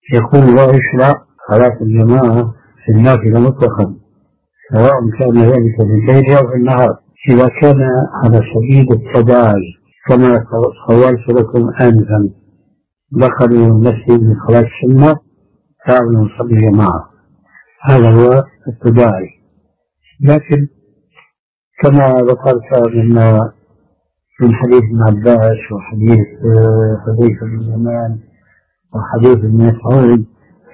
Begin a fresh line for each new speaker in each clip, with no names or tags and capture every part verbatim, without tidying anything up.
يقول لا يشرع صلاة الجماعة في النافلة مطلقا سواء كان ذلك بالليل أو في النهار إذا كان على سبيل التداعي كما خولت لكم آنفا دخلوا المسجد لصلاة السنة تعالوا نصلي جماعة، هذا هو التداعي. لكن كما ذكرت من من حديث ابن عباس وحديث حذيفة بن اليمان وحديث ابن مسعود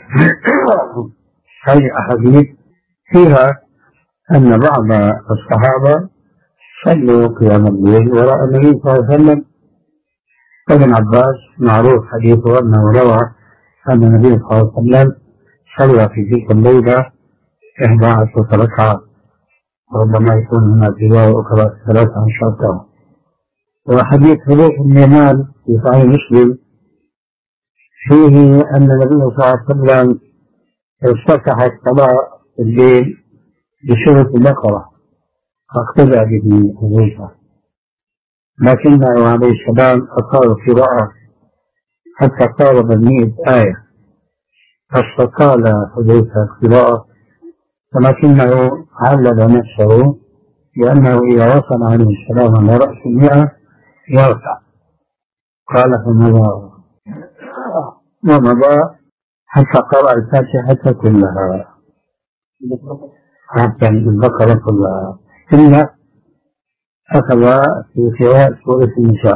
هذه أحاديث فيها أن بعض الصحابة صلوا قيام الليل وراء النبي صلى الله عليه وسلم. ابن عباس معروف حديثه أنه روى أن النبي صلى الله عليه وسلم صلى في تلك الليلة إحدى عشرة ركعة، وربما يكون هناك رواية أخرى ثلاثة عشر ركعة. وحديث حذيفة بن اليمان في صحيح مسلم فيه أن النبي صلى الله عليه وسلم افتتح الصلاة الليل بسورة البقرة فاقتدى به حذيفة، لكنه عليه السلام أطال القراءة حتى قارب المئة آية فاستطال حذيفة القراءة، ولكنه علل نفسه لأنه إذا وصل عليه السلام على رأس المئة يرفع، قال فمضى ومضى حتى قرأ الفاتحة كلها حتى البقرة كلها، ثم أخذ في قراءة سورة النساء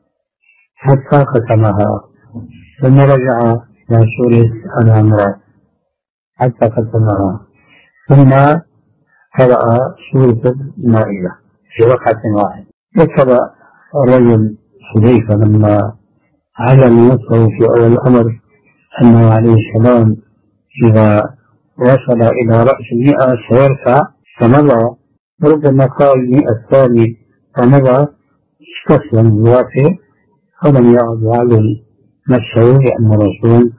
حتى ختمها، ثم رجع إلى سورة آل عمران حتى ختمها، ثم قرأ سورة المائدة في ركعة واحدة. ذكر الرجل حذيفة لما علم نفسه في أول الأمر أنه عليه السلام إذا وصل إلى رأس المئة سيرفع فمضى، ربما قال المئة الثاني فمضى، استسلم الوافع فلم يعد يعلم نفسه لأن الرسول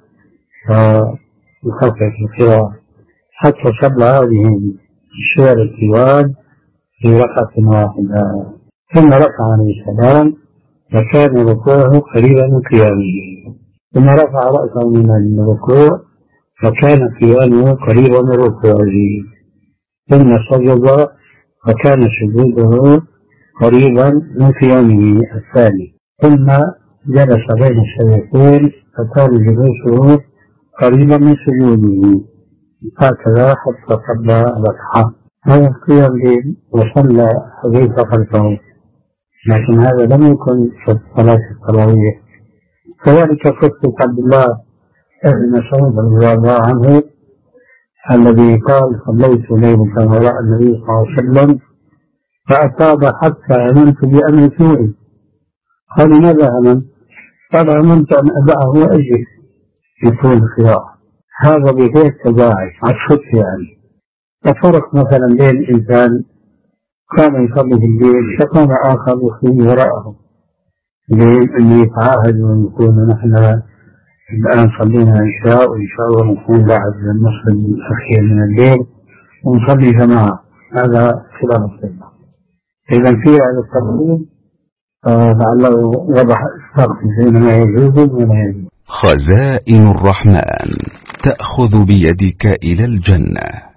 فيخفف القراءة حتى صلى هذه السور الطوال في ركعة واحدة، ثم رفع عليه السلام وكان ركوعه قريبا من قيامه، ثم رفع رأسه من الركوع فكان قيامه قريبا من ركوعه، ثم سجد فكان سجوده قريبا من قيامه الثاني، ثم جلس بين السجدتين فكان جلوسه قريبا من سجوده، هكذا حتى صلى ركعة. هذا قيام الليل وصلى حذيفة خلفه، لكن هذا لم يكن في صلاة التراويح. كذلك قصة عبد الله بن مسعود رضي الله عنه الذي قال صليت ليلة وراء النبي صلى الله عليه وسلم فأصاب حتى أمنت بأمر سوء، قال ماذا أمنت؟ قال أمنت أن أدعه وأجل يكون القراءة، هذا بغير تداعي عكس يعني. الفرق مثلا بين إنسان كان يصلي في الليل فكان آخر يصلي وراءه، لين أن يتعاهد ويكون نحن الآن صلينا عشاء وإن شاء الله نكون بعد النصف الأخير من الليل ونصلي جماعة، هذا خلاف السنة. إذا في هذا التقسيم لعله وضح الفرق بين ما يجوز وما يجوز.
خزائن الرحمن تأخذ بيدك إلى الجنة.